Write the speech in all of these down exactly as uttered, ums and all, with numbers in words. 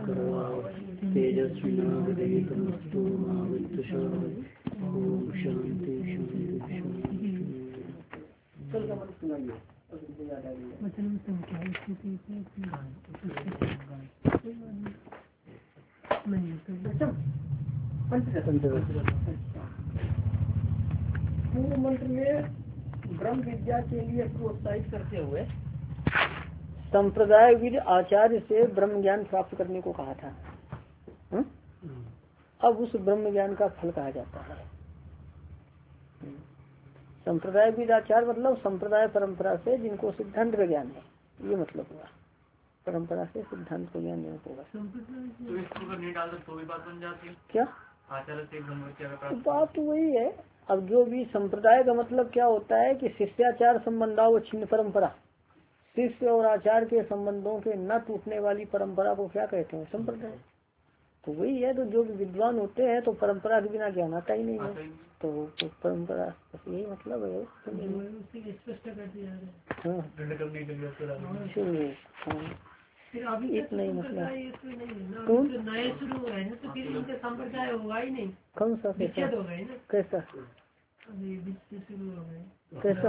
तेजस्विनावधीतमस्तु मा विद्विषावहै। ओम शांति शांति पूर्व मंत्र में ब्रह्म विद्या के लिए प्रोत्साहित करते हुए संप्रदाय विद आचार्य से ब्रह्म ज्ञान प्राप्त करने को कहा था। हुँ? अब उस ब्रह्म ज्ञान का फल कहा जाता है। संप्रदाय विद आचार्य मतलब संप्रदाय परंपरा से जिनको सिद्धांत का ज्ञान है, ये मतलब हुआ। परंपरा से सिद्धांत को ज्ञान नहीं होगा तो इसको अगर नहीं डालते तो भी बात बन जाती है क्या? आचार्य से ब्रह्म विद्या का बात तो वही है। अब जो भी संप्रदाय का मतलब क्या होता है कि शिष्याचार संबंधावच्छिन्न परंपरा, शिष्य और आचार्य के संबंधों के न टूटने वाली परंपरा को क्या कहते हैं? संप्रदाय। तो वही है। तो जो भी विद्वान होते हैं तो परंपरा के बिना ज्ञान आता ही नहीं है। तो, तो परंपरा यही मतलब है। इतना ही मतलब नए शुरू हो गए तो फिर इनका संप्रदाय होगा ही नहीं। कौन सा कैसा हो गए ना? कैसा कैसा?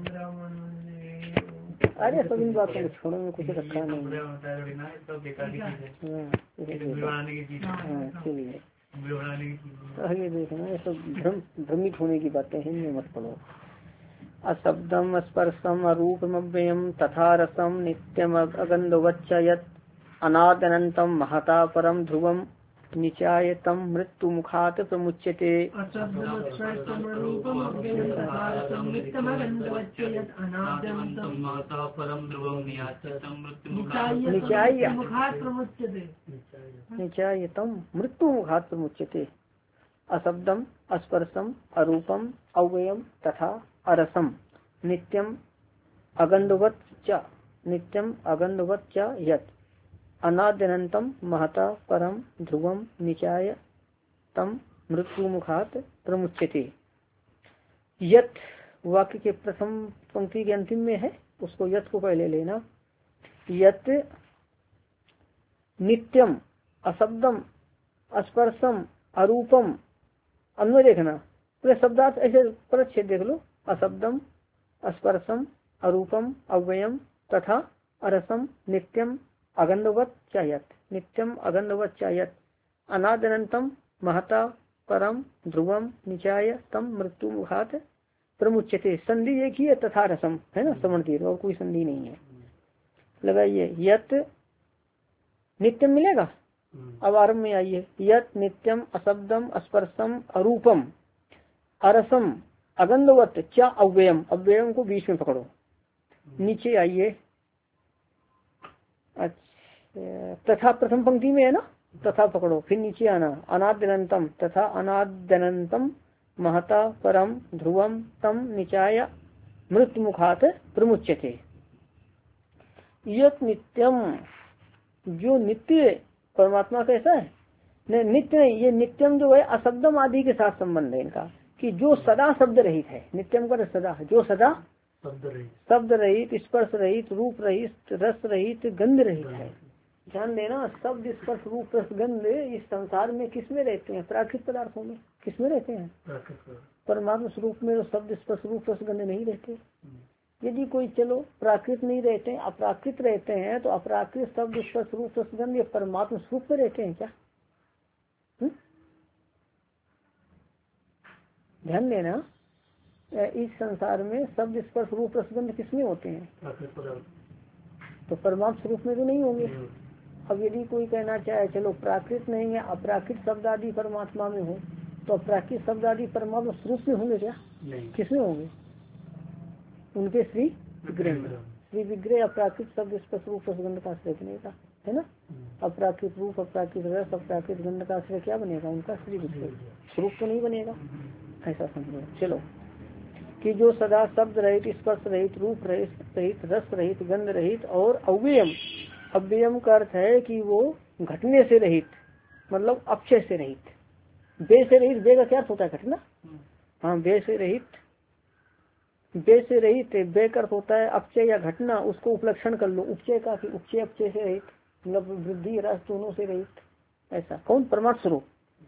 अरे सब इन बातों को छोड़ो में कुछ रखा नहीं। चलिए आगे देखना, ये सब भ्रम भ्रमित होने की बातें हैं, इनमें मत पढ़ो। अशब्दम स्पर्शम अरूपम अव्ययम तथा रसम नित्यम अगंधवच्च यत् अनादनंतम महता परम ध्रुवम निचायतम मृत्यु मुखात प्रमुच्यते। निचायतम मृत्यु मुखात प्रमुच्यते। अशब्दम स्पर्शम अरूपम अव्ययम तथा अरसम नित्यम अगंधवत् च नित्यम अगंधवत् च यत् अनाद्यनंतम महता परम ध्रुवम निचाय तम मृत्यु मुखात प्रमुच्यते। यत् वाक्य के प्रथम पंक्ति के अंतिम में है, उसको यत् को पहले लेना। यत् नित्यम अशब्दम स्पर्शम अरूपम, अन्वय देखना पूरे शब्दार्थ ऐसे परच्छेद देख लो। अशब्दम स्पर्शम अरूपम अव्ययम तथा अरसम नित्यम अगंधवत् चायत नित्यम अगंधवत् चायत अनादनंतम महता परम ध्रुवम निचाय तम मृत्यु मुखात प्रमुच्यते। संधि एक ही है, तथा रसम है ना, श्रवण की और कोई संधि नहीं है। लगाइए यत नित्यम मिलेगा। अब आरंभ में आइए। यत नित्यम अशब्दम स्पर्शम अरूपम अरसम अगंधवत् च अव्ययम, अव्ययम को बीच में पकड़ो। नीचे आइए। तथा प्रथम पंक्ति में है ना, तथा पकड़ो, फिर नीचे आना। अनाद्यनंतम तथा अनाद्यनंतम महता परम ध्रुवम तम निचाय मृत्यु मुखात प्रमुच्यते। यत नित्यम, जो नित्य परमात्मा कैसा है? नहीं नित्य नहीं, ये नित्यम जो है अशब्दम आदि के साथ संबंध है इनका, कि जो सदा शब्द रहित है। नित्यम का सदा, जो सदा शब्द रहित, स्पर्श रहित, रूप रहित, रस रहित, गंध रहित है। ध्यान देना, शब्द स्पर्श रूप रस गंध इस संसार में किसमें रहते हैं? प्राकृतिक पदार्थों में। किसमें रहते हैं? परमात्मा स्वरूप में तो शब्द स्पर्श रूप रस गंध नहीं रहते। यदि कोई चलो प्राकृत नहीं रहते हैं, अपराकृत रहते हैं, तो अपराकृत शब्द स्पर्श रूप रस गंध ये परमात्मा स्वरूप में रहते हैं क्या? हुँ? ध्यान देना, इस संसार में शब्द स्पर्श रूप रसगंध किसमें होते हैं? तो परमात्मा स्वरूप में तो नहीं होंगे। अब यदि कोई कहना चाहे चलो प्राकृत नहीं है, अपराकृत शब्द आदि परमात्मा में हो, तो अपराकृत शब्द आदि परमात्मा स्वरूप में होंगे क्या? किसमें होंगे? उनके श्री विग्रह में। श्री विग्रह अपराकृत शब्द स्पर्श रूप रसगंध का आश्रय बनेगा, है ना। अपराकृत रूप, अपराकृत रस, अपराकृत गंध का आश्रय क्या बनेगा? उनका श्री विग्रह, स्वरूप तो नहीं बनेगा। ऐसा समझो। चलो कि जो सदा शब्द रहित, स्पर्श रहित, रूप रहित, रस रहित, गंध रहित और अव्ययम, अव्ययम का अर्थ है कि वो घटने से रहित, मतलब अक्षय से रहित। बे से रहित, बे का क्या अर्थ होता है? घटना। हाँ, बे से रहित, बे से रहित, बे का अर्थ होता है अक्षय या घटना। उसको उपलक्षण कर लो उपचय का, उपचय अपचय से रहित, मतलब वृद्धि रस दोनों से रहित, ऐसा कौन? परमात्म स्वरूप।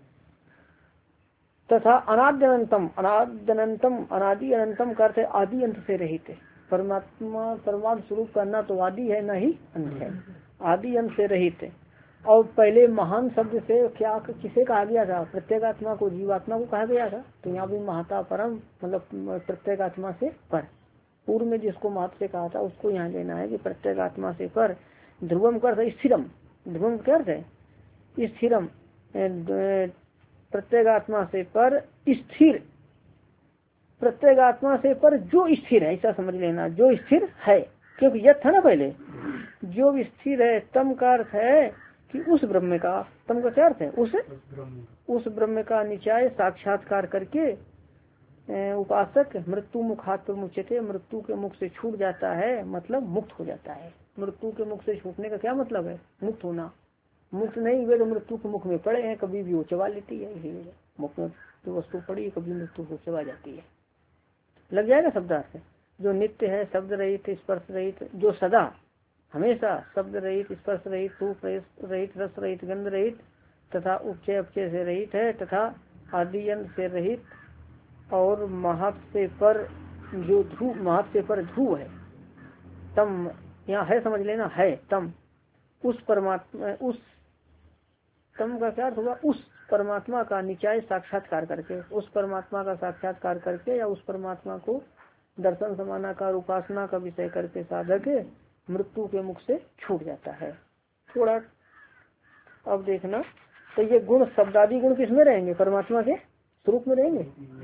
तथा अनाद्यनंतम, अनाद्यनंतम अनादि अनंतम करते आदि अंत से रहित है। परमात्मा परमात्म स्वरूप का ना तो आदि है ना ही अंत है, आदि अंत से रहित है। और पहले महान शब्द से क्या किसे कहा गया था? प्रत्येगात्मा को, जीवात्मा को कहा गया था। तो यहाँ भी महता परम मतलब प्रत्येगात्मा से पर, पूर्व में जिसको महत्व से कहा था उसको यहाँ लेना है कि प्रत्येगात्मा से पर। ध्रुवम कर स्थिरम, ध्रुवम क्या है? स्थिरम, प्रत्येगात्मा से पर स्थिर, प्रत्येगात्मा से पर जो स्थिर है, ऐसा समझ लेना, जो स्थिर है। क्योंकि यह था ना पहले, जो स्थिर है। तम का अर्थ है कि उस ब्रह्म का, तम का क्या अर्थ है? उस उस ब्रह्म का निचाय साक्षात्कार करके उपासक मृत्यु मुखात मुचते, मृत्यु के मुख से छूट जाता है, मतलब मुक्त हो जाता है। मृत्यु के मुख से छूटने का क्या मतलब है? मुक्त होना। मुक्त नहीं हुए तो मृत्यु के मुख में पड़े हैं, कभी भी वो चबा लेती है। इसीलिए मुख में जो वस्तु पड़ी कभी मृत्यु को चबा जाती है। लग जाएगा शब्दार्थ। जो नित्य है, शब्द रहित, स्पर्श रहित, जो सदा हमेशा शब्द रहित, स्पर्श रहित, रूप रहित, रस रहित, गंध रहित तथा उपचय अपचय से रहित है, तथा आदि अंत से रहित, और महत से पर जो ध्रुव, महत से पर ध्रुव है। तम यहाँ है, समझ लेना, है तम, उस परमात्मा, उस तम का क्या अर्थ हुआ? उस परमात्मा का निचाय साक्षात्कार करके, उस परमात्मा का साक्षात्कार करके या उस परमात्मा को दर्शन समानाकार उपासना का विषय करके साधक मृत्यु के मुख से छूट जाता है। थोड़ा अब देखना, तो ये गुण शब्दादि गुण किसमें रहेंगे? परमात्मा के स्वरूप में रहेंगे।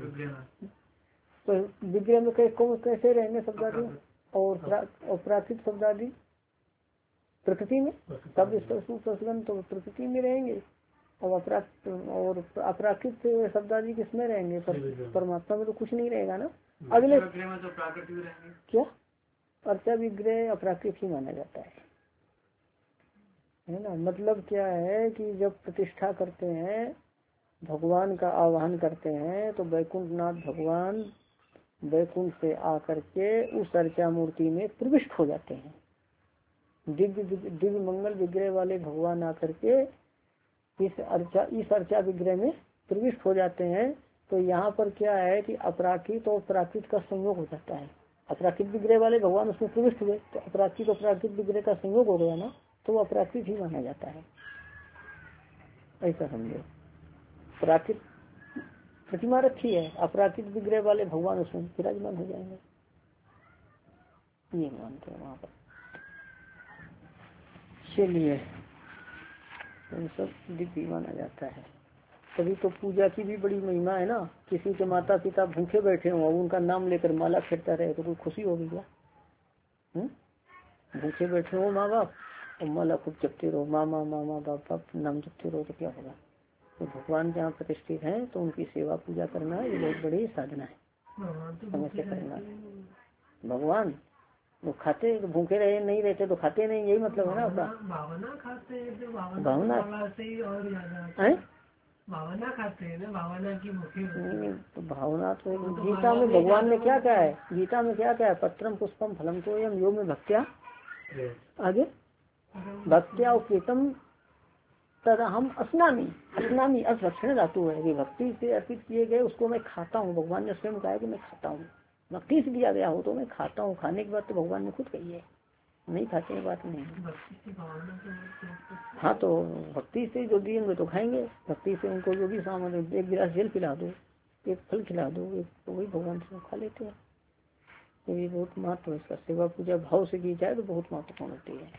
तो विग्रह में कैसे रहेंगे शब्दादि? और प्राकृत शब्दादि प्रकृति में, शब्द तो प्रकृति में रहेंगे। और अपराकृत और अपराकृत शब्दादि किसमें रहेंगे? परमात्मा में तो कुछ नहीं रहेगा ना। अगले में तो प्राकृतिक रहेंगे। क्या अर्चा विग्रह अपराकृत ही माना जाता है, है ना। मतलब क्या है कि जब प्रतिष्ठा करते हैं, भगवान का आह्वान करते हैं, तो वैकुंठ नाथ भगवान वैकुंठ से आकर के उस अर्चा मूर्ति में प्रविष्ट हो जाते हैं। दिव्य दिव्य मंगल विग्रह वाले भगवान आकर के इस अर्चा इस अर्चा विग्रह में प्रविष्ट हो जाते हैं। तो यहाँ पर क्या है कि अपराकृत और प्राकृत का संयोग हो जाता है। अपराकृत विग्रह वाले भगवान उसमें प्रविष्ट हुए, तो अपराकृत और प्राकृत विग्रह का संयोग हो गया ना, तो वो अपराकृत ही माना जाता है, ऐसा समझो। प्राकृत प्रतिमा रखी है, अपराकृत विग्रह वाले भगवान उसमें विराजमान हो जाएंगे, ये मानते हैं वहाँ पर। चलिए, सब दिव्य माना जाता है। तभी तो पूजा की भी बड़ी महिमा है ना। किसी के माता पिता भूखे बैठे हो, उनका नाम लेकर माला फेरता रहे तो कोई खुशी होगी क्या? भूखे बैठे हो माँ बाप और माला खूब जपते रहो, मामा मामा बाप बाप नाम जपते रहो तो क्या होगा? तो भगवान जहाँ प्रतिष्ठित है तो उनकी सेवा पूजा करना ये बहुत बड़ी साधना है, समझ से करना। भगवान वो खाते तो भूखे रहे नहीं रहते तो खाते नहीं, यही मतलब है ना आपका। भावना खाते भावना भावना खाते हैं ना, भावना की भूखे। तो भावना तो गीता में भगवान ने क्या कहा है? गीता में क्या कहा है? पत्रम पुष्पम फलम तो यम योग में भक्त्या, आगे भक्त्या उपीतम तदा हम अस्नामी, अस्नामी असक्षण धातु है कि भक्ति से अर्पित किए गए उसको मैं खाता हूँ। भगवान ने स्वयं कहा कि मैं खाता हूँ, भक्ति से दिया गया हो तो मैं खाता हूँ। खाने की बात तो भगवान ने खुद कही है, नहीं खाते की बात नहीं। हाँ तो भक्ति से जो दिएंगे तो खाएंगे, भक्ति से उनको जो भी सामान, एक गिलास जल पिला दो, एक फल खिला दो, एक तो वही भगवान से खा लेते हैं। तो ये बहुत महत्व है इसका। सेवा पूजा भाव से की जाए तो बहुत महत्वपूर्ण होती है।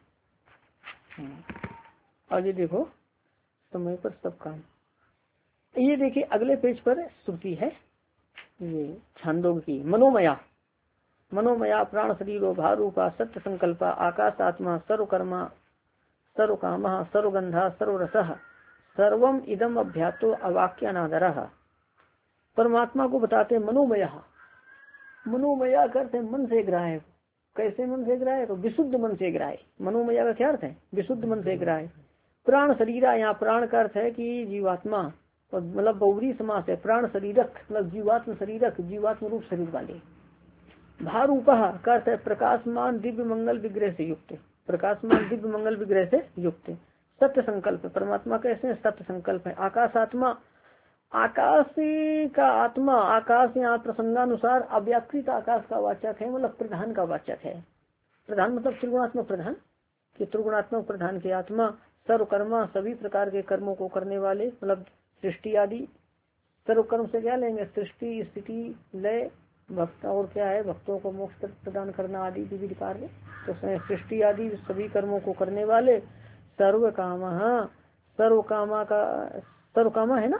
आगे देखो, समय पर सब काम। ये देखिए अगले पेज पर श्रुति है, ये छांदोग्य की। मनोमया, मनोमया प्राण शरीरो भारूपा सत्य संकल्पा आकाश आत्मा सर्वकर्मा सर्वकामः सर्वगंधा सर्वरसः सर्वम इदम अभ्यातो अवाक्यानादरः। परमात्मा को बताते मनोमया। मनोमया करते मन से ग्राह्य। कैसे मन से ग्राह्य? तो विशुद्ध मन से ग्राह्य। मनोमया का क्या अर्थ है? विशुद्ध मन से ग्राह्य। प्राण शरीरा, यहाँ प्राण का अर्थ है कि जीवात्मा, और मतलब बहुव्रीहि समास है। प्राण शरीरक मतलब जीवात्म शरीरक, जीवात्म रूप शरीर वाले। भारूपः का अर्थ है प्रकाशमान दिव्य मंगल विग्रह से युक्त। प्रकाशमान दिव्य मंगल विग्रह से युक्त। सत्य संकल्प, परमात्मा कैसे हैं? सत्य संकल्प है। आकाश आत्मा, आकाश का आत्मा, आकाश यहाँ प्रसंगानुसार अव्याकृत आकाश का वाचक है, मतलब प्रधान का वाचक है। प्रधान मतलब त्रिगुणात्मक प्रधान, कि त्रिगुणात्मक प्रधान के आत्मा सर्वकर्मा, सभी प्रकार के कर्मों को करने वाले, मतलब सृष्टि आदि। सर्वकर्म से क्या लेंगे? सृष्टि, स्थिति, लय, भक्त और क्या है? भक्तों को मोक्ष प्रदान करना आदि विविध कार्य। तो सृष्टि आदि सभी कर्मों को करने वाले सर्व कामा, सर्व कामा का सर्व कामा है ना।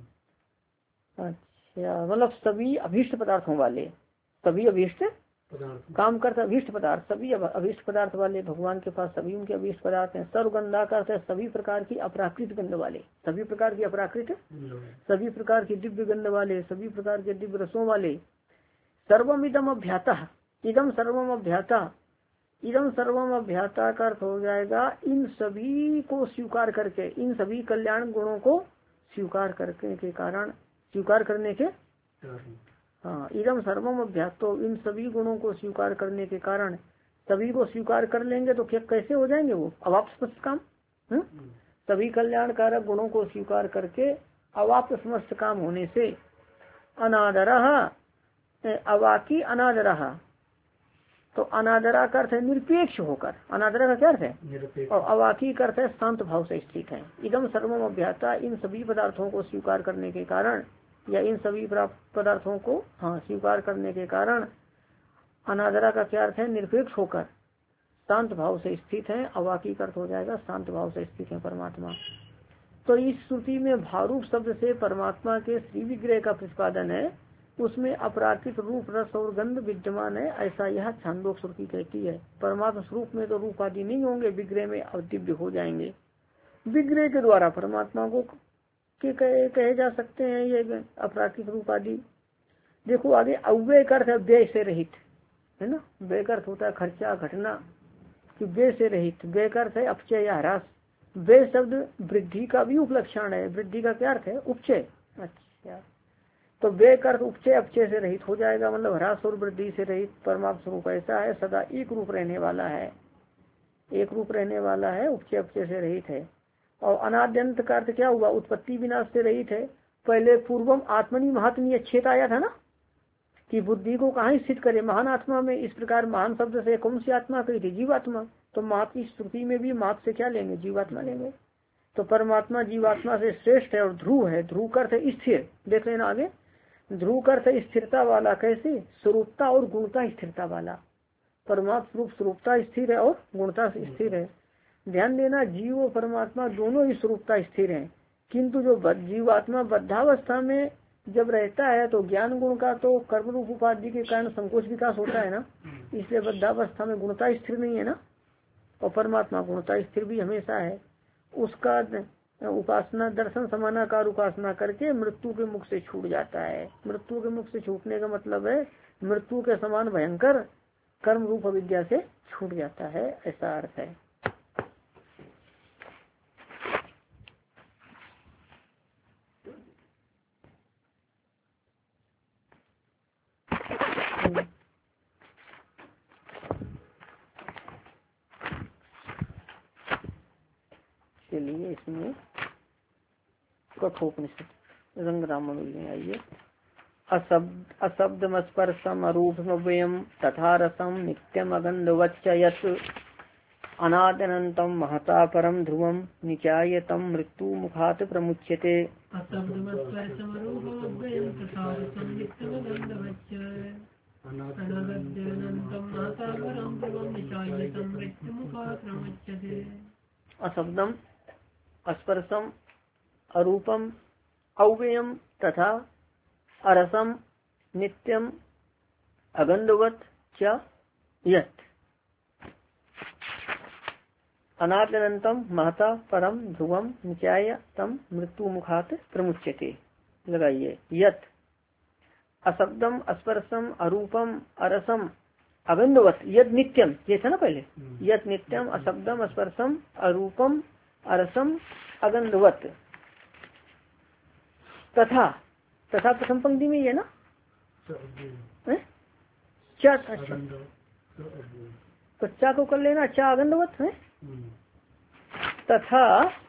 अच्छा, मतलब सभी अभीष्ट पदार्थों वाले, सभी अभीष्ट काम करते अभीष्ट पदार्थ, सभी अभीष्ट पदार्थ वाले भगवान के पास सभी उनके अभीष्ट पदार्थ हैं। सर्वगंधा करते हैं सभी प्रकार की अपराकृत गंध वाले, सभी प्रकार की अपराकृत, सभी प्रकार की दिव्य गंध वाले, सभी प्रकार के दिव्य रसों वाले। सर्वम इदम अभ्याता, इदम सर्वम अभ्याता, इदम सर्वम अभ्याता का अर्थ हो जाएगा इन सभी को स्वीकार करके, इन सभी कल्याण गुणों को स्वीकार करने के कारण, स्वीकार करने के हाँ, इदम सर्वम अभ्यातो, इन सभी गुणों को स्वीकार करने के कारण, सभी को स्वीकार कर लेंगे तो क्या कैसे हो जाएंगे वो? अवाप्त समस्त काम। हुँ? सभी कल्याणकारक गुणों को स्वीकार करके अवाप्त समस्त काम होने से अनादरः, अवाकी अनादरः, तो अनादरा का अर्थ है निरपेक्ष होकर, अनादरा का क्या अर्थ है? और अवाकी का अर्थ है शांत भाव से स्थित है। इदम सर्वम अभ्याता, इन सभी पदार्थों को स्वीकार करने के कारण, या इन सभी पदार्थों को हाँ स्वीकार करने के कारण, अनादरा का क्या अर्थ है? निरपेक्ष होकर शांत भाव से स्थित है। अवाकी का अर्थ हो जाएगा शांत भाव से स्थित है परमात्मा। तो इस श्रुति में भारूप शब्द से परमात्मा के श्री विग्रह का प्रतिपादन है, उसमें अपराकृत रूप रस और गंध विद्यमान है, ऐसा यह छांदोक श्रुति कहती है। परमात्मा स्वरूप में तो रूप आदि नहीं होंगे, विग्रह में दिव्य हो जाएंगे। विग्रह के द्वारा परमात्मा को के कहे, कहे जा सकते हैं ये अपराकृत रूप आदि। देखो आगे अव्यय का अर्थ है व्यय से रहित, है ना। व्यय का अर्थ होता है खर्चा घटना, कि व्यय से रहित। व्यय का अर्थ है अपचय या ह्रास। व्यय शब्द वृद्धि का भी उपलक्षण है। वृद्धि का क्या अर्थ है? उपचय। अच्छा, तो व्यय का अर्थ उपचय, अपचय से रहित हो जाएगा, मतलब ह्रास और वृद्धि से रहित परमात्मा स्वरूप ऐसा है, सदा एक रूप रहने वाला है, एक रूप रहने वाला है, उपचय अपचय से रहित है। और अनाद्यंत का अर्थ क्या हुआ? उत्पत्ति विनाश से रहित है। पहले पूर्वम आत्मनि महात्मी अच्छेत आया था ना, कि बुद्धि को कहाँ स्थित करे? महान आत्मा में। इस प्रकार महान शब्द से कौन सी आत्मा कही थी? जीवात्मा। तो मात की स्तुति में भी मात से क्या लेंगे? जीवात्मा लेंगे। तो परमात्मा जीवात्मा से श्रेष्ठ है और ध्रुव है। ध्रुव का अर्थ है स्थिर, देख लेना आगे। ध्रुव का अर्थ है स्थिरता वाला। कैसे? स्वरूपता और गुणता स्थिरता वाला। परमात्मा स्वरूप स्वरूपता स्थिर है और गुणता स्थिर है। ध्यान देना, जीव और परमात्मा दोनों ही स्वरूपता स्थिर हैं, किंतु जो जीवात्मा बद्धावस्था में जब रहता है तो ज्ञान गुण का तो कर्म रूप उपाधि के कारण संकोच विकास होता है ना, इसलिए बद्धावस्था में गुणता स्थिर नहीं है ना। और परमात्मा गुणता स्थिर भी हमेशा है। उसका उपासना दर्शन समानाकार उपासना करके मृत्यु के मुख से छूट जाता है। मृत्यु के मुख से छूटने का मतलब है मृत्यु के समान भयंकर कर्म रूप अविद्या से छूट जाता है, ऐसा अर्थ है। चलिए इसमें कठोपनिषद रंग रामन में आइए। अशब्द अशब्दम स्पर्शम अरूपमव्ययम तथा रसम नित्यम अगंधवच्च यत् अनाद्यनन्तं महता परम ध्रुवम निचायतम मृत्यु मुखात् प्रमुच्यते। अशब्दम स्पर्शम अरूपम अव्ययम तथा अरसम नित्यम अगंधवत् च यत् अनाद्यनन्तं महता परम ध्रुवम निचाय तम मृत्यु मुखात् प्रमुच्यते। लगाइए यत् अशब्दम स्पर्शम अरूपम अरसम अगंधवत् यद नित्यम, ये था ना पहले। यद नित्यम अशब्दम स्पर्शम अरूपम अरसम अगंधवत् तथा, तथा प्रथम पंक्ति में ये ना। अच्छा, तो चा को कर लेना, चा अगंधवत है। तथा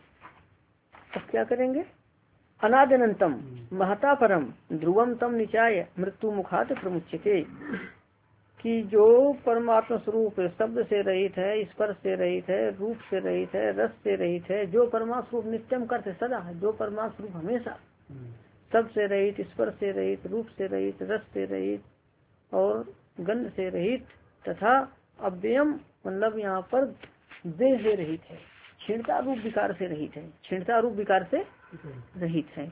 अब क्या करेंगे, अनादिनंतम महता परम ध्रुवम तम निचाय मृत्यु मुखात प्रमुच्यते, कि जो परमात्मा स्वरूप शब्द से रहित है, स्पर्श से रहित है, रूप से रहित है, रस से रहित है, जो परमात्मा स्वरूप नित्यम करते सदा, जो परमात्मा स्वरूप हमेशा शब्द से रहित, स्पर्श से रहित, रूप से रहित, रस से रहित और गंध से रहित, तथा अव्ययम मतलब यहाँ पर देह से रहित है, क्षीणता रूप विकार से रहित है, क्षीणता रूप विकार से रहित है।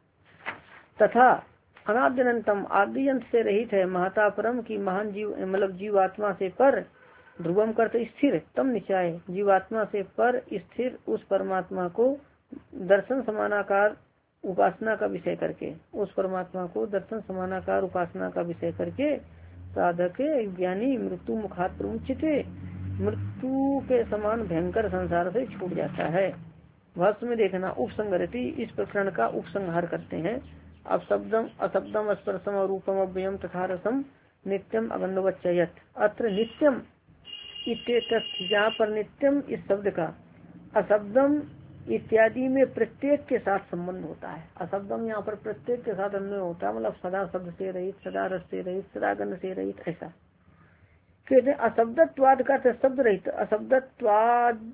तथा अनाद्यनंतम आदि अंत से रहित है, महता परम की महान जीव मतलब जीवात्मा से पर, ध्रुवम करते स्थिर, तम निचाय जीवात्मा से पर स्थिर उस परमात्मा को दर्शन समानाकार उपासना का विषय करके, उस परमात्मा को दर्शन समानाकार उपासना का विषय करके साधक ज्ञानी मृत्यु मुखात प्रमुचिते, मृत्यु के समान भयंकर संसार से छूट जाता है। भाष्य में देखना, उपसंगरति इस प्रकरण का उपसंहार करते हैं। अब शब्दम अशब्दम स्पर्शम और रूपम अव्ययम तथा रसम नित्यम अगंधवच्चयत, अत्र नित्यम जहाँ पर नित्यम इस शब्द का अशब्दम इत्यादि में प्रत्येक के साथ संबंध होता है। अशब्दम यहाँ पर प्रत्येक के साथ अन्वय होता है, मतलब सदा शब्द से रहित, सदा रस से रहित, सदा गंध से रहित, ऐसा कहते हैं। अशब्दत्वाद का शब्द रहित, अशब्दत्वाद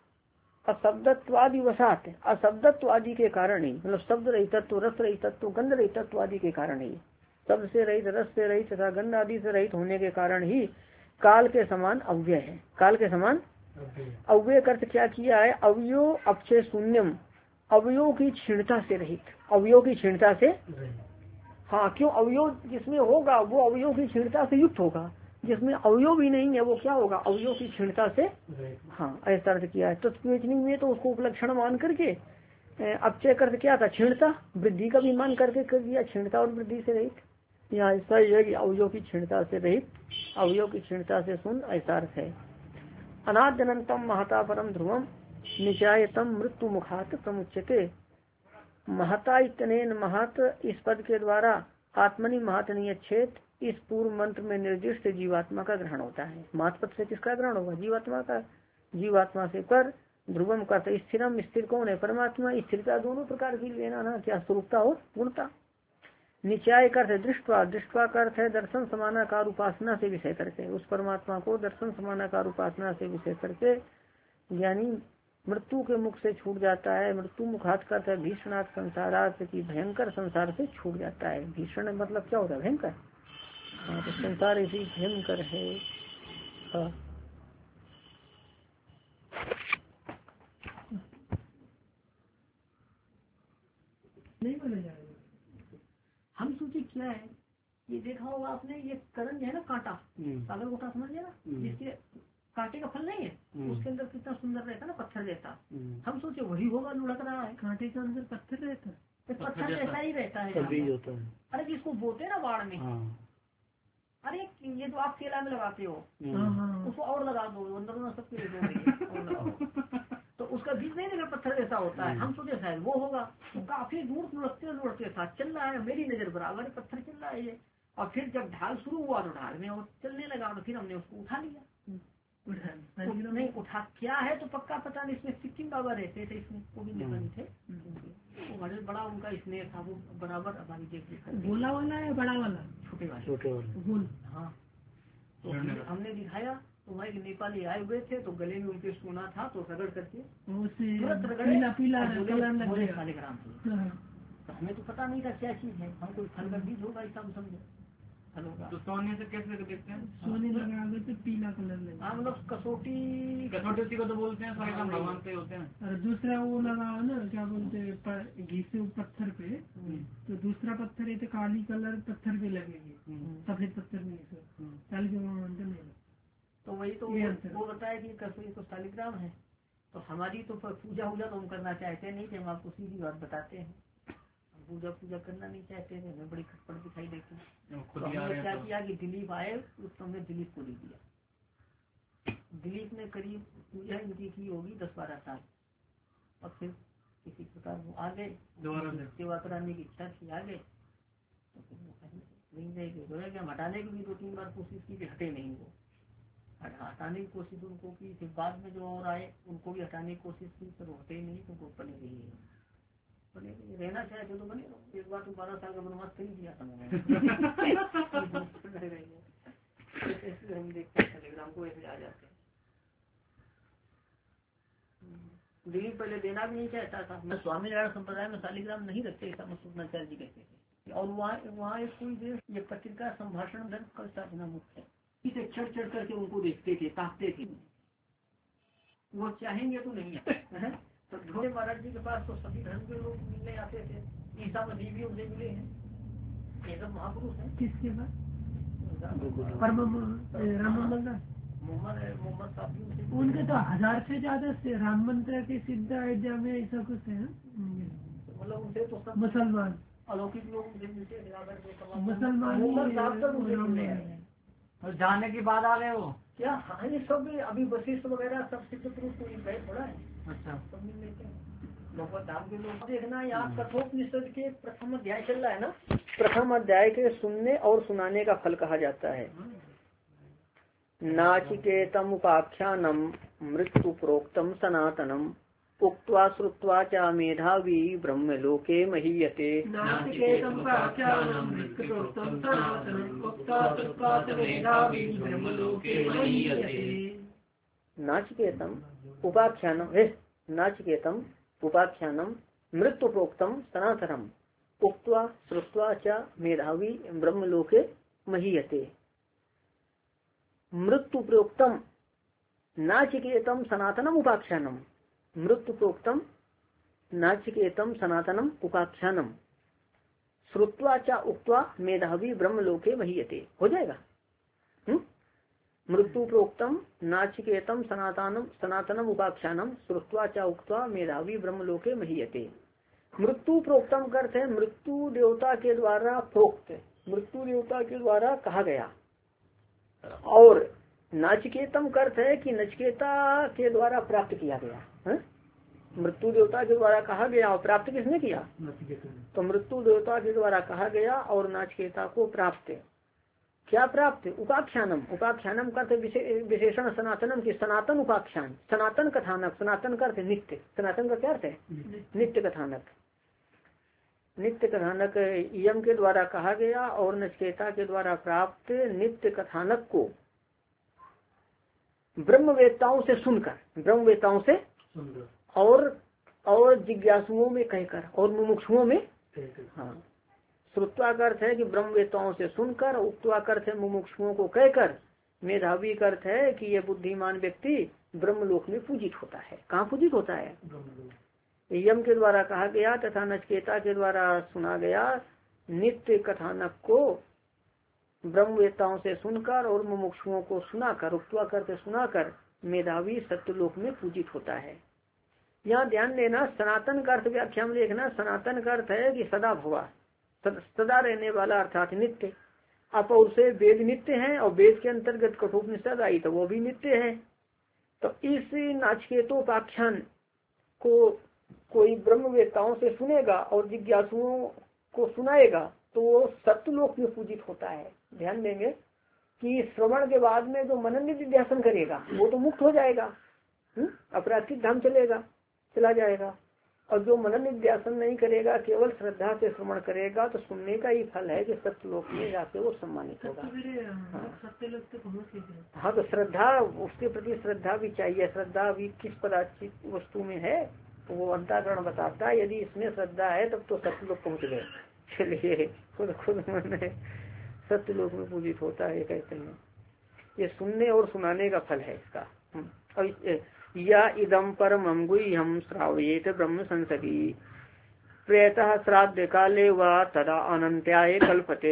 अशब्दत्वादि वसात, अशब्दत्व आदि के कारण ही, मतलब शब्द रहितत्व, रस रहितत्व, गंध रहितत्व आदि के कारण ही, शब्द से रहित, रस से रहित तथा गंध आदि से रहित होने के कारण ही काल के समान अव्यय है। काल के समान अव्यय का अर्थ क्या किया है, अवयो अपक्षय शून्यम, अवयो की क्षीणता से रहित, अवयो की क्षीणता से, हाँ क्यों, अवयो जिसमें होगा वो अवयो की क्षीणता से युक्त होगा, जिसमें अवयव भी नहीं है वो क्या होगा, अवयव की क्षीणता से, हाँ ऐसा अर्थ किया है। तो तत्वचनी में तो उसको उपलक्षण मान करके अपचय कर क्या था, क्षीणता, वृद्धि का भी मान करके कर दिया, क्षीणता और वृद्धि से रहित। यहाँ ऐसा ही है कि अवयव की क्षीणता से रहित, अवयव की क्षीणता से शून्य, ऐसा अर्थ है। अनाद्यनंतम महता परम ध्रुवम निचायतम मृत्यु मुखात प्रमुच्यते, महता इतनेन महत इस पद के द्वारा आत्मनि महतनीय छेद इस पूर्व मंत्र में निर्दिष्ट जीवात्मा का ग्रहण होता है। महत पद से किसका ग्रहण होगा, जीवात्मा का। जीवात्मा से पर ध्रुवम का स्थिरम, स्थिर कौन है, परमात्मा। स्थिरता दोनों प्रकार की लेना ना, क्या स्वरूपता और पूर्णता। निचाय का अर्थ दृष्टवा, दृष्टवा का अर्थ है दर्शन समानाकार उपासना से विषय करके, उस परमात्मा को दर्शन समानाकार उपासना से विषय करके ज्ञानी मृत्यु के मुख से छूट जाता है। मृत्यु मुखात का अर्थ है भीषणात् संसारात्, की भयंकर संसार से छूट जाता है। भीषण मतलब क्या होता है, भयंकर। हाँ तो संसार इसी भयंकर है। हाँ नहीं बोला जाएगा। हम सोचे क्या है, ये देखा होगा आपने, ये करण है ना, कांटा, सागर गोटा समझ गया ना, जिसके कांटे का फल नहीं है, उसके अंदर कितना सुंदर रहता है ना, पत्थर जैसा। हम सोचे वही होगा, लुढ़क रहा है, कांटे के अंदर पत्थर रहता है, पत्थर जैसा ही रहता है। अरे जिसको बोते ना बाढ़ में, अरे ये जो आप केला में लगाते हो उसको और लगा दो, अंदर सब के तो उसका बीज नहीं ना पत्थर जैसा होता है। हम सोचे शायद वो होगा, तो काफी दूर लुढ़कते लुढ़कते था, चल रहा है, मेरी नजर बराबर पत्थर चल रहा है ये। और फिर जब ढाल शुरू हुआ तो ढाल में और चलने लगा, तो फिर हमने उसको उठा लिया। नहीं उठा क्या है तो पक्का पता नहीं, इसमें सिक्किम बाबा रहते थे, इसमें वो भी नेपाली थे, वो बड़े बड़ा उनका स्नेह था, वो बराबर हमारी देख रेख करते। गोला वाला या बड़ा वाला, छोटे वाले, छोटे वाले। हाँ तो हमने दिखाया, तो वहाँ एक नेपाली आए हुए थे, तो गले में उनके सोना था, तो रगड़ करके तुरंत रगड़े, पीला पीला सालिग्राम थे। तो हमें तो पता नहीं था क्या चीज है, हम कोई फल का बीज होगा ऐसा हम समझे। तो सोने से कैसे देखते हैं, सोने लगा तो पीला कलर लगा। हाँ मतलब कसौटी, कसौटी को तो बोलते हैं, सालिग्राम भगवान पे होते हैं। और दूसरा वो लगा ना, क्या बोलते हैं, घी से पत्थर पे, तो दूसरा पत्थर है तो काली कलर पत्थर पे लगेगी, सफेद पत्थर नहीं, काली नहीं। तो वही तो वो बताया कि कसौटी तो सालिग्राम है। तो हमारी तो पूजा वूजा तो हम करना चाहते नहीं थे, हम आपको सीधी बात बताते हैं, पूजा पूजा करना नहीं चाहते थे, हमें बड़ी खटपट दिखाई देती। तो हमने क्या किया कि दिलीप आए, उस समय दिलीप को ले दिया। दिलीप ने करीब पूजा इनकी की होगी दस बारह साल, और फिर किसी प्रकार वो आ गए, सेवा कराने की इच्छा थी, आ गए, तो फिर वो नहीं रह गए। हम हटाने की भी दो तीन बार कोशिश की, हटे नहीं वो। हटाने की कोशिश उनको की, फिर बाद में जो और आए उनको भी हटाने की कोशिश की, पर होते ही नहीं, तुमको बने रही बने रहना चाहते तो बने रहो। एक बार तुम बारह साल का वनवास कर ही दिया था ऐसे हम देखते हैं टेलीग्राम को, ऐसे आ जाते हैं। दिलीप पहले देना भी नहीं चाहता था, मैं स्वामीनारायण संप्रदाय में शालिग्राम नहीं रखते, ऐसा मसूदनाचार्य जी कहते थे। और वहाँ वहाँ एक कोई देश ये पत्रिका संभाषण धर्म कल साधना मुक्त है, इसे चढ़ चढ़ करके उनको देखते थे, ताकते थे, वो चाहेंगे तो नहीं है। तो ढोले महाराज जी के पास तो सभी धर्म के लोग मिलने आते थे, ईसा मसीह भी उनसे मिले हैं, ये सब महापुरुष हैं। किसके पास? मोहम्मद मोहम्मद साहब भी उनके तो हजार से ज्यादा से राम मंत्र के सिद्ध अयोध्या में ऐसा कुछ है, मतलब उनसे तो सब मुसलमान अलौकिक लोग उनसे मिलते थे, मुसलमान और जाने के बाद आ गए वो क्या? हाँ ये सब अभी वशिष्ठ वगैरह सब सिद्ध पुरुष को गए थोड़ा है। अच्छा, सब मिल लेते हैं भगवत धाम के लोग। देखना यहाँ कठोपनिषद के प्रथम अध्याय चल रहा है ना, प्रथम अध्याय के सुनने और सुनाने का फल कहा जाता है। नाचिकेतम उपाख्यानम मृत्यु प्रोक्तम सनातनम उक्त्वा श्रुत्वा च मेधावी ब्रह्मलोके महीयते। नाचिकेतम उपाख्यानम हे नाचिकेतम उपाख्यानम मृत्यु प्रोक्तम सनातनम उक्त्वा श्रुत्वा च मेधावी ब्रह्मलोके महीयते। मृत्यु प्रोक्तम नाचिकेतम सनातनम उपाख्यानम, मृत्यु प्रोक्तम नाचिकेतम सनातनम उपाख्यानम श्रुत्वा च उक्त्वा मेधावी ब्रह्मलोके महीयते। हो जाएगा। हम्म मृत्यु प्रोक्तम नाचिकेतम सनातनम सनातनम उपाख्यानम श्रुत्वा च उक्त्वा मेधावी ब्रह्मलोके महीयते। मृत्यु प्रोक्तम का अर्थ है मृत्यु देवता के द्वारा प्रोक्त, मृत्यु देवता के द्वारा कहा गया, और नाचिकेतम का अर्थ है कि नचिकेता के द्वारा प्राप्त किया गया है? मृत्यु देवता के द्वारा कहा गया और प्राप्त किसने किया? तो मृत्यु देवता के द्वारा कहा गया और नाचिकेता को प्राप्त, क्या प्राप्त? उपाख्यानम, उपाख्यानम का विशेषण सनातनम की, सनातन उपाख्यान, सनातन कथानक, सनातन का अर्थ नित्य, सनातन का क्या अर्थ है? नित्य कथानक, नित्य कथानक यम के द्वारा कहा गया और नचिकेता के द्वारा प्राप्त नित्य कथानक को ब्रह्मवेत्ताओं से सुनकर, ब्रह्मवेत्ताओं से और और जिज्ञासुओं में कहकर और मुमुक्षुओं में, हाँ श्रुत्वा का अर्थ है कि ब्रह्मवेत्ताओं से सुनकर, उक्त्वा का अर्थ है मुमुक्षुओं को कहकर, मेधावी का अर्थ है कि यह बुद्धिमान व्यक्ति ब्रह्मलोक में पूजित होता है। कहाँ पूजित होता है? यम के द्वारा कहा गया तथा नचिकेता के द्वारा सुना गया नित्य कथानक को ब्रह्मवेत्ताओं से सुनकर और मुमुक्षुओं को सुनाकर, उक्त्वा करके सुनाकर मेधावी सत्यलोक में पूजित होता है। यहाँ ध्यान देना, सनातन का अर्थ व्याख्या में देखना, सनातन का अर्थ है कि सदा भवा, सदा रहने वाला अर्थात नित्य। अब उसे वेद नित्य है और वेद के अंतर्गत कठोपनिषद आई तो वो भी नित्य है। तो इस नाचिकेतोपाख्यान को कोई ब्रह्मवेत्ताओं से सुनेगा और जिज्ञासुओं को सुनाएगा तो वो सत्यलोक में पूजित होता है। ध्यान देंगे कि श्रवण के बाद में जो मनन निधिध्यासन करेगा वो तो मुक्त हो जाएगा, अपराधिक धाम चलेगा चला जाएगा, और जो मनन निध्यासन नहीं करेगा, केवल श्रद्धा से श्रवण करेगा तो सुनने का ही फल है कि सत्यलोक में जाके वो सम्मानित होगा। हाँ तो श्रद्धा, उसके प्रति श्रद्धा भी चाहिए। श्रद्धा भी किस पदार्थ वस्तु में है तो वो अंतःकरण बताता है। यदि इसमें श्रद्धा है तब तो सत्यलोक पहुँच गए। चलिए खुद खुद मन सत्यलोक में पूजित होता है कहते हैं। ये सुनने और सुनाने का फल है इसका। और या इदम परमं गुह्यं श्रावयेत ब्रह्म संसदि प्रेतः श्राद्ध काले वा तदा अनंत्याय कल्पते।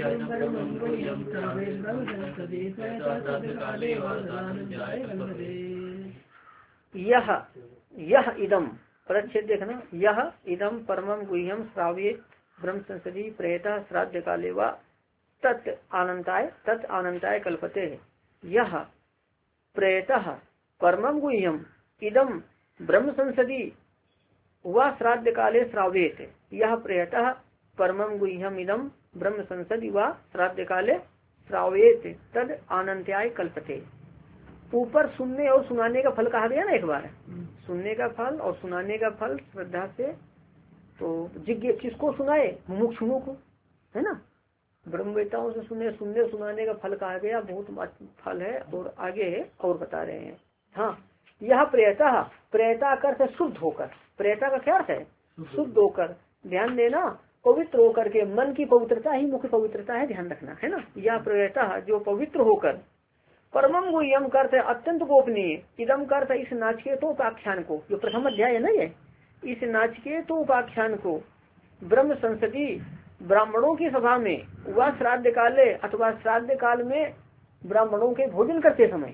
यह यह इदम प्रच्छेद देखना, यह इदम परमं गुह्यं श्रावयेत ब्रह्म संसदि प्रेतः श्राद्ध काले वा तत् अनंताय तत् अनंताय कल्पते। यह प्रेतः परमं गुह्यम इदम ब्रह्म संसदि व श्राद्ध काले श्रावेत। यह प्रेतः परमं गुह्यम इदम ब्रह्म संसदि व श्राद्ध काले श्रावेत तद अनंत्याय कल्पते। ऊपर सुनने और सुनाने का फल कहा गया ना एक बार, सुनने का फल और सुनाने का फल श्रद्धा से। तो जिज्ञ किसको सुनाए, मुमुक्षुओं को, है ना, ब्रह्मवेताओं से सुने, सुनने सुनाने का फल कहा गया, बहुत फल है। और आगे और बता रहे हैं। हाँ, यह प्रेता, प्रेता कर शुद्ध होकर, प्रेता का क्या अर्थ है, शुद्ध होकर, ध्यान देना, पवित्र होकर के, मन की पवित्रता ही मुख्य पवित्रता है, ध्यान रखना, है ना। यह प्रेता जो पवित्र होकर, परमम गुह्यम करते अत्यंत गोपनीय, इदम करते इस नाचिकेतो उपाख्यान को, जो प्रथम अध्याय है ना ये, इस नाचिकेतो उपाख्यान को ब्रह्म संसदी, ब्राह्मणों की सभा में, व श्राद्ध काले अथवा श्राद्ध काल में ब्राह्मणों के भोजन करते समय,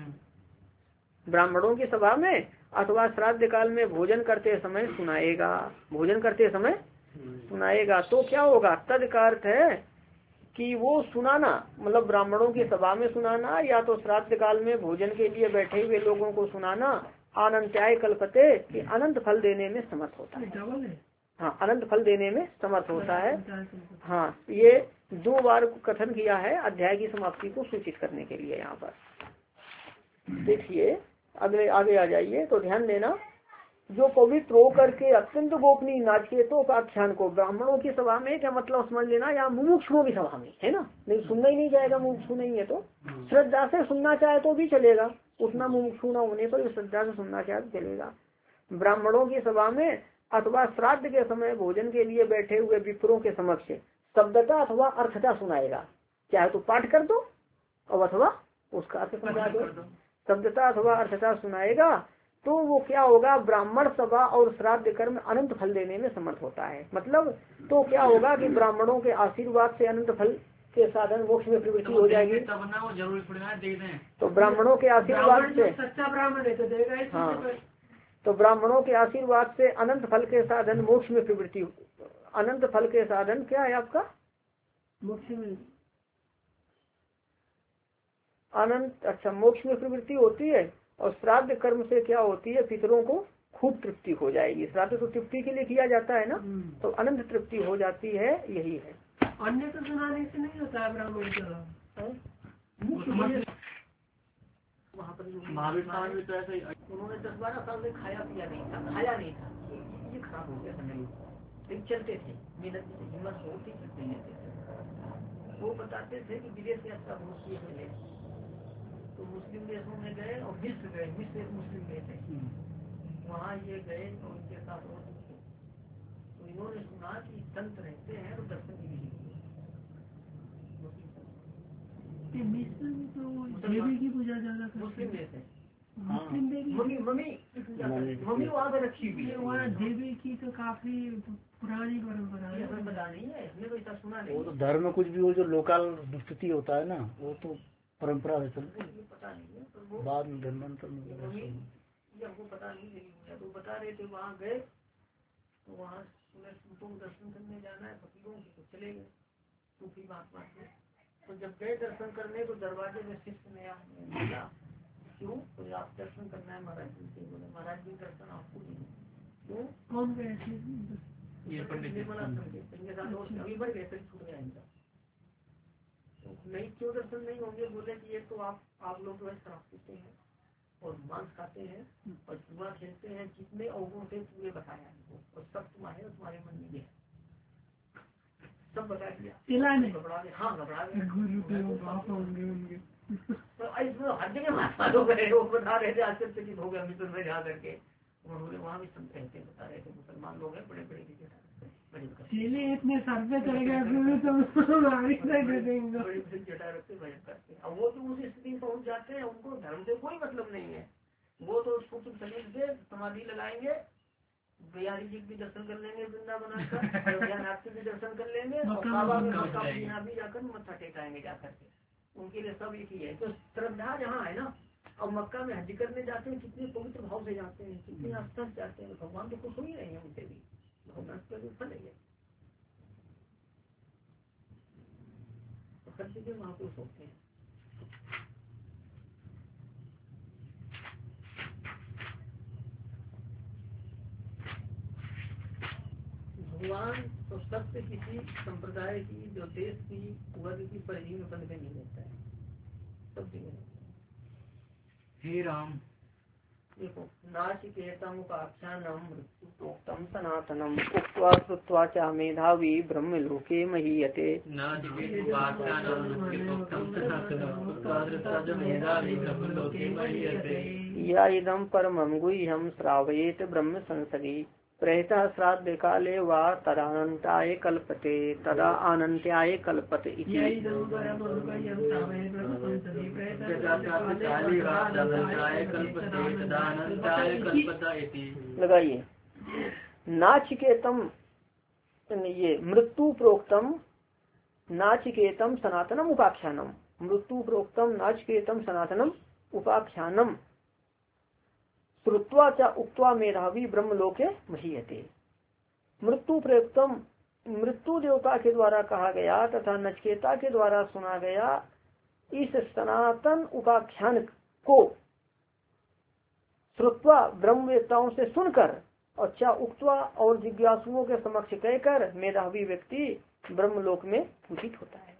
ब्राह्मणों की सभा में अथवा श्राद्ध काल में भोजन करते समय सुनाएगा, भोजन करते समय सुनाएगा। तो क्या होगा, तद का अर्थ है कि वो सुनाना, मतलब ब्राह्मणों की सभा में सुनाना, या तो श्राद्ध काल में भोजन के लिए बैठे हुए लोगों को सुनाना, अनंत्याय कल्पते, कि अनंत फल देने में समर्थ होता है। हाँ, अनंत फल देने में समर्थ होता है। हाँ, ये दो बार कथन किया है अध्याय की समाप्ति को सूचित करने के लिए। यहाँ पर देखिए, अगले आगे आ जाइए तो ध्यान देना, जो पवित्र होकर के अत्यंत गोपनीय नाचिकेतों का आख्यान को ब्राह्मणों की सभा में, क्या मतलब समझ लेना, या मुमुक्षुओं की सभा में, है ना, नहीं सुनना ही नहीं जाएगा, मुमुक्षु नहीं है तो श्रद्धा से सुनना चाहे तो भी चलेगा, उतना मुमुक्षु न होने पर श्रद्धा से सुनना चाहे तो चलेगा। ब्राह्मणों की सभा में अथवा श्राद्ध के समय भोजन के लिए बैठे हुए विप्रों के समक्ष शब्दता अथवा अर्थता सुनाएगा, चाहे तो पाठ कर दो और अथवा उसका अर्थ समझा दो, शब्दता अथवा अर्थता सुनाएगा। तो वो क्या होगा, ब्राह्मण सभा और श्राद्ध कर्म अनंत फल देने में समर्थ होता है। मतलब तो क्या होगा कि ब्राह्मणों के आशीर्वाद से अनंत फल के साधन मोक्ष में प्रवृत्ति हो जाएगी। तो ब्राह्मणों के आशीर्वाद से, सच्चा ब्राह्मण है तो देगा। हाँ, तो ब्राह्मणों के आशीर्वाद से अनंत फल के साधन मोक्ष में प्रवृत्ति, अनंत फल के साधन क्या है आपका, मोक्ष में अनंत, अच्छा, मोक्ष में प्रवृत्ति होती है। और श्राद्ध कर्म से क्या होती है, पितरों को खूब तृप्ति हो जाएगी। श्राद्ध तो तृप्ति के लिए किया जाता है ना, तो अनंत तृप्ति हो जाती है, यही है। अन्य तो सुनाने से नहीं होता है ब्राह्मण का। वहाँ पर महावीर स्वामी तो ऐसे उन्होंने दस बारह साल से खाया पिया नहीं था, खाया नहीं था, ये खराब हो गया था, लेकिन चलते थे, मेहनत से हिम्मत होती चलते रहते थे। वो बताते थे कि विदेश यात्रा बहुत किए पहले, तो मुस्लिम देशों में गए और मिस्र गए, मिस्र एक मुस्लिम देश है, वहाँ ये गए और उनके साथ और तो इन्होंने सुना कि संत रहते हैं और दर्शन की विधि मिस्र में तो देवी की पूजा ज्यादा मुस्लिम देश है, मुस्लिम देवी मम्मी मम्मी मम्मी वहाँ पर रखी हुई है, वहाँ देवी की तो काफी पुरानी परंपरा है, हमें पता नहीं है, इसमें तो इतना सुना नहीं। वो तो धर्म में कुछ भी हो, जो लोकल स्थिति होता है ना, वो तो परंपरा है, पता नहीं है, तो बाद में धर्मांतर हमको पता नहीं, लेकिन तो बता रहे थे वहाँ गए तो वहाँ सूफों को दर्शन करने जाना है, फकीरों की तो चले गए सूफी महात्मा के। तो जब गए दर्शन करने तो दरवाजे में शिष्य नया मिला, क्यों, तो आप दर्शन करना है महाराज जी से, बोले महाराज जी दर्शन आपको नहीं, क्यों, कौन गए थे, ये निर्मला संगे साथ अभी बढ़ गए, फिर छूट गया इनका, नहीं क्यों दर्शन नहीं होंगे, बोले कि ये तो आप आप लोग जो है शराब पीते हैं और मांस खाते हैं और जुआ खेलते हैं, जितने अवगुण से पूरे बताया इनको, और सब तुम्हारे तुम्हारे मन में ये सब बता दिया, घबरा गए, हाँ घबरा गए, तो ऐसे हर जगह महात्मा लोग गए, वो बता रहे थे, आश्चर्यचकित हो गया मित्र में जा करके, उन्होंने वहाँ भी संत रहते बता रहे थे, मुसलमान लोग हैं बड़े बड़े चले इतने सर पे चढ़ गए जटा रखते भजन करते। अब वो तो उस स्थिति पहुँच जाते हैं, उनको धर्म से कोई मतलब नहीं है, वो तो सूक्ष्म शरीर से समाधि लगाएंगे, बिहारी जी भी दर्शन कर लेंगे, वृंदावन आकर भी दर्शन कर लेंगे, और बाबा में मक्का भी जाकर मत्था टेकाएंगे जाकर के, उनके लिए सब एक ही है। तो श्रद्धा जहाँ है ना, अब मक्का में हज करने जाते हैं, कितने पवित्र भाव से जाते हैं, कितने आस्था से जाते हैं, भगवान तो खुश हो ही रहे हैं उनसे भी, भगवान का फल है, हर चीजें महापुरुष होते हैं। भगवान तो सत्य किसी संप्रदाय की, जो देश की, वर्ग की परिधि में बंद नहीं रहता है, सब जगह हे राम। देखो नाचिकेतम उपाख्यानम मृत्युप्रोक्तम सनातनम उक्त्वा श्रुत्वा च मेधावी ब्रह्म लोके महीयते। या इदं परमं गुह्यं श्रावयेत ब्रह्म संसदि प्रहितः श्राद्ध काले वा तदानन्ताय कल्पते तदा आनन्त्याय कल्पते इति। लगाइए नाचिकेतम ये मृत्यु प्रोक्तम नाचिकेतम सनातनम उपाख्यानम मृत्यु प्रोक्तम नाचिकेतम सनातनम उपाख्यानम श्रुत्वा च उक्त्वा मेधावी ब्रह्मलोके महीयते। मृत्यु प्रोक्तम मृत्यु देवता के द्वारा कहा गया तथा नचिकेता के द्वारा सुना गया इस सनातन उपाख्यान को श्रुत्वा ब्रह्मवेत्ताओं से सुनकर और चा उक्त्वा और जिज्ञासुओं के समक्ष कहकर मेधावी व्यक्ति ब्रह्मलोक में पूजित होता है।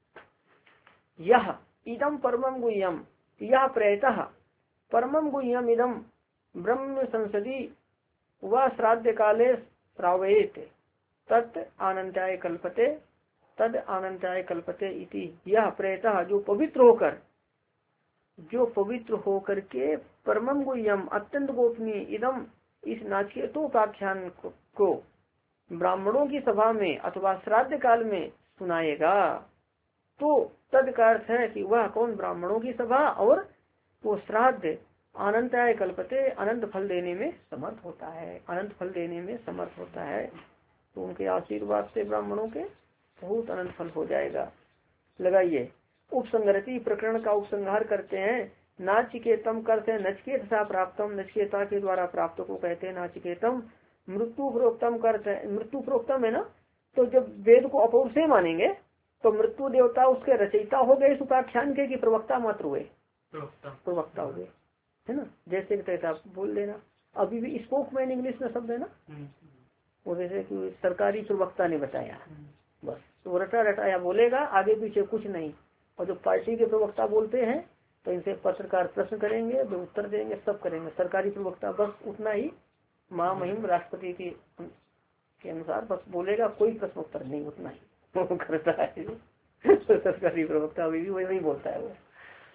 यह इदम परमम गुह्यम यह प्रयतः परमम गुह्यम इदम ब्रह्म संसदी व श्राद्ध काले श्रावयेत तत् आनंदाय कल्पते तद आनंदाय कल्पते इति। यह प्रयतः जो पवित्र होकर जो पवित्र होकर के परमम गुह्यम अत्यंत गोपनीय इदम इस नाचिकेतोपाख्यान को, को ब्राह्मणों की सभा में अथवा श्राद्ध काल में सुनाएगा तो तद का अर्थ है कि वह कौन ब्राह्मणों की सभा और वो श्राद्ध अनंताय कल्पते अनंत फल देने में समर्थ होता है अनंत फल देने में समर्थ होता है। तो उनके आशीर्वाद से ब्राह्मणों के बहुत अनंत फल हो जाएगा। लगाइए उपसंहरति प्रकरण का उपसंहार करते हैं। नाचिकेतम करते हैं नचिकेत सा प्राप्तम नचिकेता के द्वारा प्राप्त को कहते हैं नाचिकेतम। मृत्यु प्रोक्तम करते हैं मृत्यु प्रोक्तम है ना, तो जब वेद को अपौर से मानेंगे तो मृत्यु देवता उसके रचयिता हो गए इस उपाख्यान के कि प्रवक्ता मात्र हुए प्रवक्ता हो गए है ना। जैसे तैसा बोल देना अभी भी स्पोकमैन इंग्लिश में शब्द है ना, वो जैसे कि सरकारी प्रवक्ता ने बताया बस तो रटा रटाया बोलेगा आगे पीछे कुछ नहीं। और जो पार्टी के प्रवक्ता बोलते हैं तो इनसे पत्रकार प्रश्न करेंगे वे उत्तर देंगे सब करेंगे। सरकारी प्रवक्ता बस उतना ही महामहिम राष्ट्रपति के, के अनुसार बस बोलेगा कोई प्रश्न उत्तर नहीं उतना ही वो करता है। तो सरकारी प्रवक्ता अभी भी वही नहीं बोलता है वो।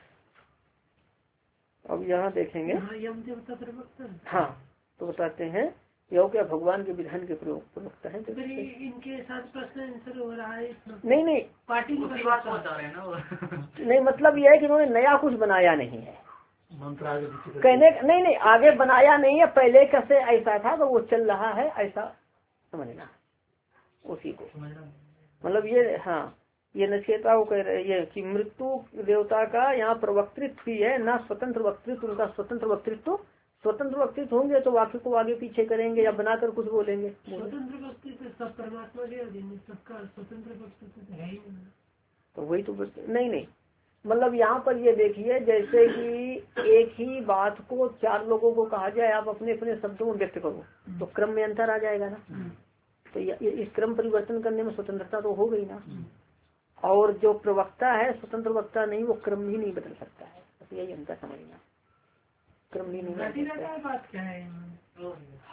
अब यहाँ देखेंगे हाँ तो बताते हैं यह क्या भगवान के विधान के प्रयोग प्रवक्ता है। इनके साथ प्रश्न आंसर हो रहा है नहीं नहीं पार्टी की बात बता रहे हैं ना नहीं मतलब यह है कि उन्होंने नया कुछ बनाया नहीं है कहने नहीं नहीं आगे बनाया नहीं है पहले कैसे ऐसा था तो वो चल रहा है ऐसा समझना उसी को मतलब ये हाँ ये नचिकेता को कह रहे ये कि मृत्यु देवता का यहाँ प्रवक्तृत्व ही है ना स्वतंत्र वक्तृत्व। उनका स्वतंत्र वक्तृत्व स्वतंत्र वक्तृत्व होंगे तो वाक्य को आगे पीछे करेंगे या बनाकर कुछ बोलेंगे। स्वतंत्र वक्तृत्व सब परमात्मा के अधीन सबका स्वतंत्र वक्तृत्व है ही तो वही तो नहीं नहीं मतलब यहाँ पर ये देखिए जैसे कि एक ही बात को चार लोगों को कहा जाए आप अपने अपने शब्दों में व्यक्त करो तो क्रम में अंतर आ जाएगा ना। तो इस क्रम परिवर्तन करने में स्वतंत्रता तो हो गई ना। और जो प्रवक्ता है स्वतंत्र वक्ता नहीं वो क्रम ही नहीं बदल सकता है। तो यही अंतर समझना क्रम ही नहीं बदल सकता है।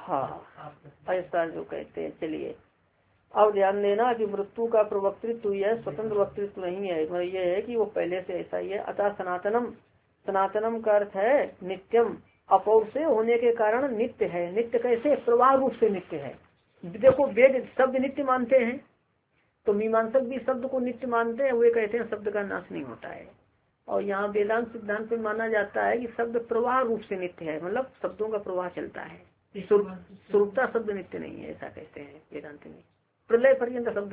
हाँ ऐसा जो कहते हैं। चलिए अब ध्यान देना कि मृत्यु का प्रवक्तृत्व है स्वतंत्र वक्तृत्व नहीं है। मतलब ये है कि वो पहले से ऐसा ही है। अतः सनातनम सनातनम का अर्थ है नित्यम अपौर से होने के कारण नित्य है। नित्य कैसे प्रवाह रूप से नित्य है। देखो वेद शब्द नित्य मानते हैं तो मीमांसक भी शब्द को नित्य मानते हैं। वे कहते हैं शब्द का नाश नहीं होता है। और यहाँ वेदांत सिद्धांत में माना जाता है कि शब्द प्रवाह रूप से नित्य है मतलब शब्दों का प्रवाह चलता है। स्वरूपता शब्द नित्य नहीं है ऐसा कहते हैं वेदांत में। प्रलय पर्यंत शब्द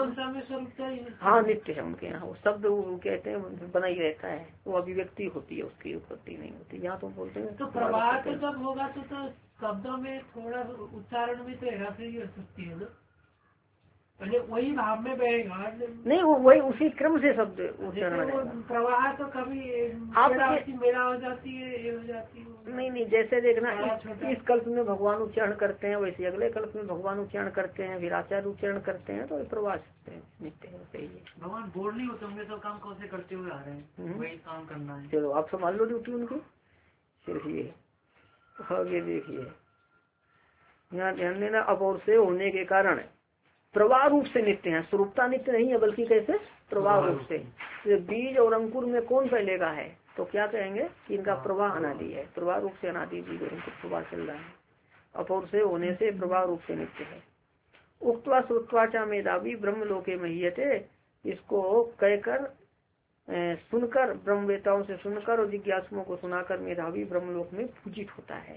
हाँ नित्य है उनके यहाँ। वो शब्द वो कहते हैं बना ही रहता है वो अभिव्यक्ति होती है उसकी उत्पत्ति नहीं होती। यहाँ तो बोलते हैं तो प्रवाह तो जब होगा तो, तो शब्दों में थोड़ा उच्चारण में तो हेराफेरी हो सकती है ना। पहले वही भाव में बहेगा नहीं वो वही उसी क्रम से शब्द उच्चारण प्रवाह तो कभी मेरा हो जाती है ये हो जाती है। नहीं नहीं जैसे देखना इस, इस कल्प में भगवान उच्चारण करते हैं वैसे अगले कल्प में भगवान उच्चारण करते हैं फिर आचार्य उच्चारण करते हैं तो प्रवाह नित्य है। भगवान बोल नहीं होते होंगे तो काम कौन से करते हुए आ रहे हैं वही काम करना है। चलो आप संभाल लो ड्यूटी उनकी चलिए आगे देखिए, यहाँ ध्यान देना। अपौर से होने के कारण प्रवाह रूप से नित्य है, स्वरूपता नित्य नहीं है, बल्कि कैसे प्रवाह रूप से। तो बीज और अंकुर में कौन पहले का है, तो क्या कहेंगे कि इनका प्रवाह अनादि है, प्रवाह रूप से अनादि बीज और अंकुर प्रवाह चल रहा है, अपौर से होने से प्रवाह रूप से नित्य है। उक्त्वा श्रुत्वाचा मेधावी ब्रह्म लोके महीयते, इसको कहकर सुनकर ब्रह्मवेताओं से सुनकर और जिज्ञासुओं को सुनाकर मेधावी ब्रह्मलोक में पूजित होता है,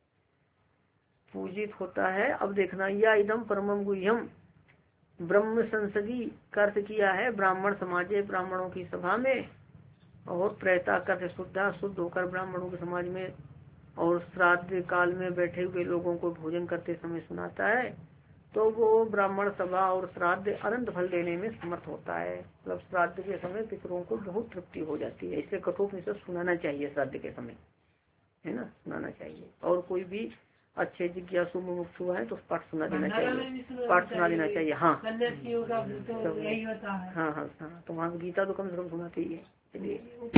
पूजित होता है। अब देखना, या इदम परमम गुह्यम ब्रह्म संसदी का अर्थ किया है ब्राह्मण समाजे, ब्राह्मणों की सभा में, और प्रयता कर शुद्धा शुद्ध होकर ब्राह्मणों के समाज में, और श्राद्ध काल में बैठे हुए लोगों को भोजन करते समय सुनाता है, तो वो ब्राह्मण सभा और श्राद्ध अनंत फल देने में समर्थ होता है। मतलब श्राद्ध के समय पितरों को बहुत तृप्ति हो जाती है, इसलिए कठोपनिषद सुनाना चाहिए श्राद्ध के समय, है ना, सुनाना चाहिए। और कोई भी अच्छे जिज्ञासु मुमुक्षु है तो पाठ सुना देना चाहिए, पाठ सुना देना चाहिए। हाँ हाँ हाँ हाँ, तो वहाँ गीता तो कम से कम सुनाती ही है। चलिए,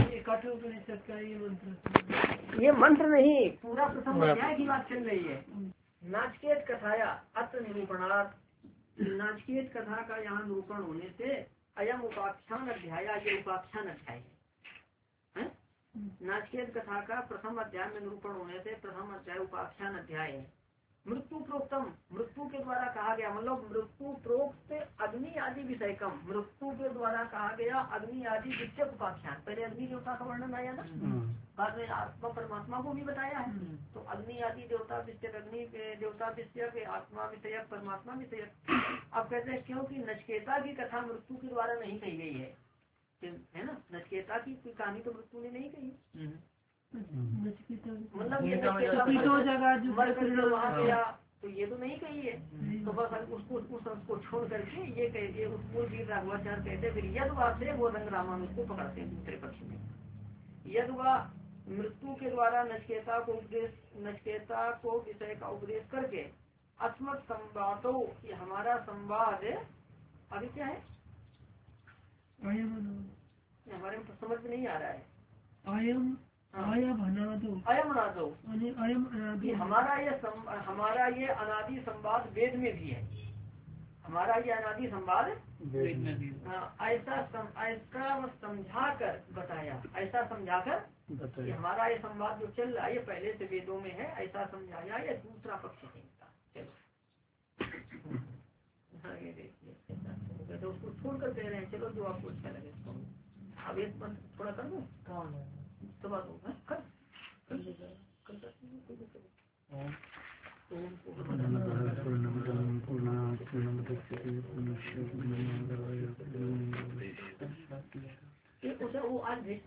ये मंत्र नहीं, पूरा प्रथम अध्याय की बात चल रही है। नाचकेत कथाया अत्र निरूपणार्थ, नाचकेत कथा का यहाँ निरूपण होने से अयम उपाख्यान अध्याय, ये उपाख्यान अध्याय है। नाचकेत कथा का प्रथम अध्याय में निरूपण होने से प्रथम अध्याय उपाख्यान अध्याय है। मृत्यु प्रोक्तम, मृत्यु के द्वारा कहा गया, मतलब मृत्यु प्रोक्त अग्नि आदि विषय कम, मृत्यु के द्वारा कहा गया अग्नि आदि विषयक उपाख्यान। पहले अग्नि देवता का वर्णन आया ना, बाद में आत्मा परमात्मा को भी बताया है। तो अग्नि आदि देवता विषयक, अग्नि देवता विषयक, आत्मा विषयक, परमात्मा विषयक। अब कहते हैं क्योंकि नचिकेता की कथा मृत्यु के द्वारा नहीं कही गई है, है ना, नचिकेता की कोई कहानी तो मृत्यु ने नहीं कही, मतलब ये वहाँ गया तो ये तो नहीं कही है। तो बस उसको उसको छोड़ करके ये कहते उस मूल वीर राघवाचार्य कहते फिर यदवा से वो रंग रामान उसको पकड़ते हैं दूसरे पक्ष में। यदवा मृत्यु के द्वारा नचिकेता को उपदेश, नचिकेता को विषय का उपदेश करके अस्मत् संवादो, ये हमारा संवाद अभी क्या है, हमारे में समझ में नहीं आ रहा है। अयम अयम अनादो, अयम अनादो, अयम अनादो, हमारा ये सम, हमारा ये अनादि संवाद वेद में भी है, हमारा ये अनादि संवाद वेद में भी। ऐसा सम, ऐसा समझा कर बताया, ऐसा समझा कर हमारा ये संवाद जो चल रहा है ये पहले से वेदों में है, ऐसा समझाया, ये दूसरा पक्ष है इनका। चलो हाँ ये देखिए, तो उसको छोड़ कर कह रहे हैं, चलो जो आपको अच्छा लगे। अब ये थोड़ा कर दूँ तो बात होगा, कर वो आज